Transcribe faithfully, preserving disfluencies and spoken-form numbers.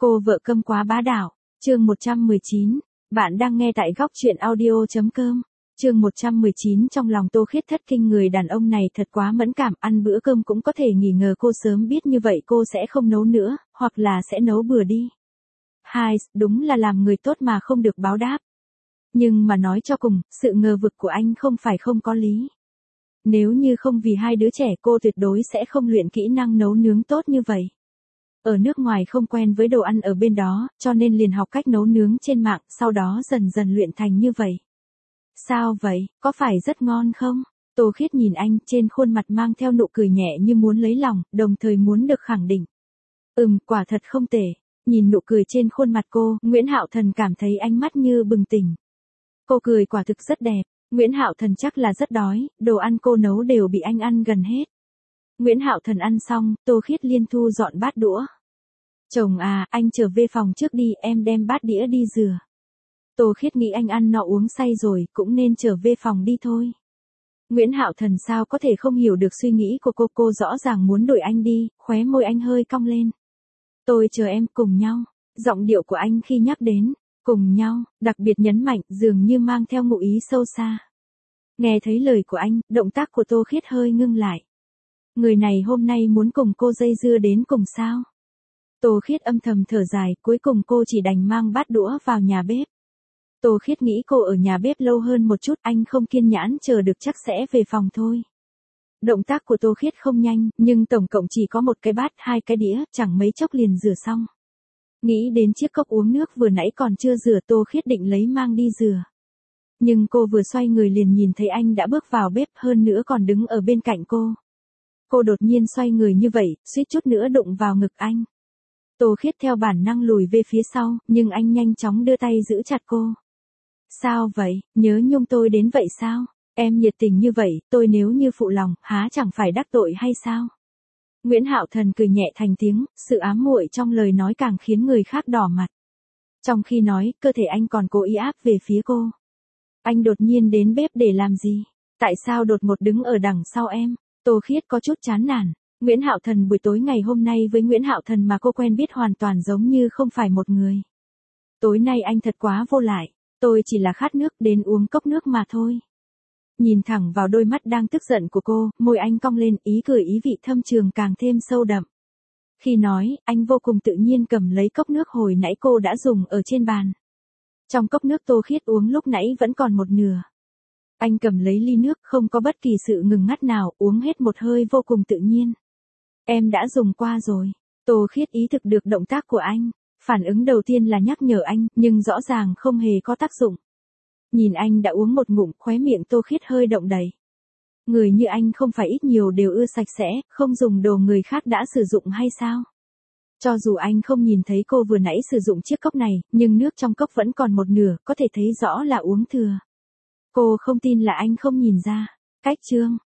Cô vợ câm quá bá đạo. Chương một trăm mười chín. Bạn đang nghe tại góc truyện audio chấm com. Chương một trăm mười chín. Trong lòng Tô Khiết thất kinh, người đàn ông này thật quá mẫn cảm, ăn bữa cơm cũng có thể nghỉ ngờ. Cô sớm biết như vậy cô sẽ không nấu nữa, hoặc là sẽ nấu bừa đi. Hai, đúng là làm người tốt mà không được báo đáp. Nhưng mà nói cho cùng, sự ngờ vực của anh không phải không có lý. Nếu như không vì hai đứa trẻ, cô tuyệt đối sẽ không luyện kỹ năng nấu nướng tốt như vậy. Ở nước ngoài không quen với đồ ăn ở bên đó, cho nên liền học cách nấu nướng trên mạng, sau đó dần dần luyện thành như vậy. Sao vậy, có phải rất ngon không? Tô Khiết nhìn anh, trên khuôn mặt mang theo nụ cười nhẹ như muốn lấy lòng, đồng thời muốn được khẳng định. Ừm, quả thật không tệ. Nhìn nụ cười trên khuôn mặt cô, Nguyễn Hạo Thần cảm thấy ánh mắt như bừng tỉnh. Cô cười quả thực rất đẹp. Nguyễn Hạo Thần chắc là rất đói, đồ ăn cô nấu đều bị anh ăn gần hết. Nguyễn Hạo Thần ăn xong, Tô Khiết liên thu dọn bát đũa. Chồng à, anh trở về phòng trước đi, em đem bát đĩa đi rửa. Tô Khiết nghĩ anh ăn no uống say rồi, cũng nên trở về phòng đi thôi. Nguyễn Hạo Thần sao có thể không hiểu được suy nghĩ của cô, cô rõ ràng muốn đuổi anh đi, khóe môi anh hơi cong lên. Tôi chờ em, cùng nhau. Giọng điệu của anh khi nhắc đến cùng nhau, đặc biệt nhấn mạnh, dường như mang theo ngụ ý sâu xa. Nghe thấy lời của anh, động tác của Tô Khiết hơi ngưng lại. Người này hôm nay muốn cùng cô dây dưa đến cùng sao? Tô Khiết âm thầm thở dài, cuối cùng cô chỉ đành mang bát đũa vào nhà bếp. Tô Khiết nghĩ cô ở nhà bếp lâu hơn một chút, anh không kiên nhẫn chờ được chắc sẽ về phòng thôi. Động tác của Tô Khiết không nhanh, nhưng tổng cộng chỉ có một cái bát, hai cái đĩa, chẳng mấy chốc liền rửa xong. Nghĩ đến chiếc cốc uống nước vừa nãy còn chưa rửa, Tô Khiết định lấy mang đi rửa. Nhưng cô vừa xoay người liền nhìn thấy anh đã bước vào bếp, hơn nữa còn đứng ở bên cạnh cô. Cô đột nhiên xoay người như vậy, suýt chút nữa đụng vào ngực anh. Tô Khiết theo bản năng lùi về phía sau, nhưng anh nhanh chóng đưa tay giữ chặt cô. Sao vậy, nhớ nhung tôi đến vậy sao? Em nhiệt tình như vậy, tôi nếu như phụ lòng, há chẳng phải đắc tội hay sao? Nguyễn Hạo Thần cười nhẹ thành tiếng, sự ám muội trong lời nói càng khiến người khác đỏ mặt. Trong khi nói, cơ thể anh còn cố ý áp về phía cô. Anh đột nhiên đến bếp để làm gì? Tại sao đột ngột đứng ở đằng sau em? Tô Khiết có chút chán nản. Nguyễn Hạo Thần buổi tối ngày hôm nay với Nguyễn Hạo Thần mà cô quen biết hoàn toàn giống như không phải một người. Tối nay anh thật quá vô lại. Tôi chỉ là khát nước, đến uống cốc nước mà thôi. Nhìn thẳng vào đôi mắt đang tức giận của cô, môi anh cong lên, ý cười ý vị thâm trường càng thêm sâu đậm. Khi nói, anh vô cùng tự nhiên cầm lấy cốc nước hồi nãy cô đã dùng ở trên bàn. Trong cốc nước Tô Khiết uống lúc nãy vẫn còn một nửa. Anh cầm lấy ly nước, không có bất kỳ sự ngừng ngắt nào, uống hết một hơi vô cùng tự nhiên. Em đã dùng qua rồi. Tô Khiết ý thức được động tác của anh. Phản ứng đầu tiên là nhắc nhở anh, nhưng rõ ràng không hề có tác dụng. Nhìn anh đã uống một ngụm, khóe miệng Tô Khiết hơi động đậy. Người như anh không phải ít nhiều đều ưa sạch sẽ, không dùng đồ người khác đã sử dụng hay sao? Cho dù anh không nhìn thấy cô vừa nãy sử dụng chiếc cốc này, nhưng nước trong cốc vẫn còn một nửa, có thể thấy rõ là uống thừa. Cô không tin là anh không nhìn ra. Cách chương.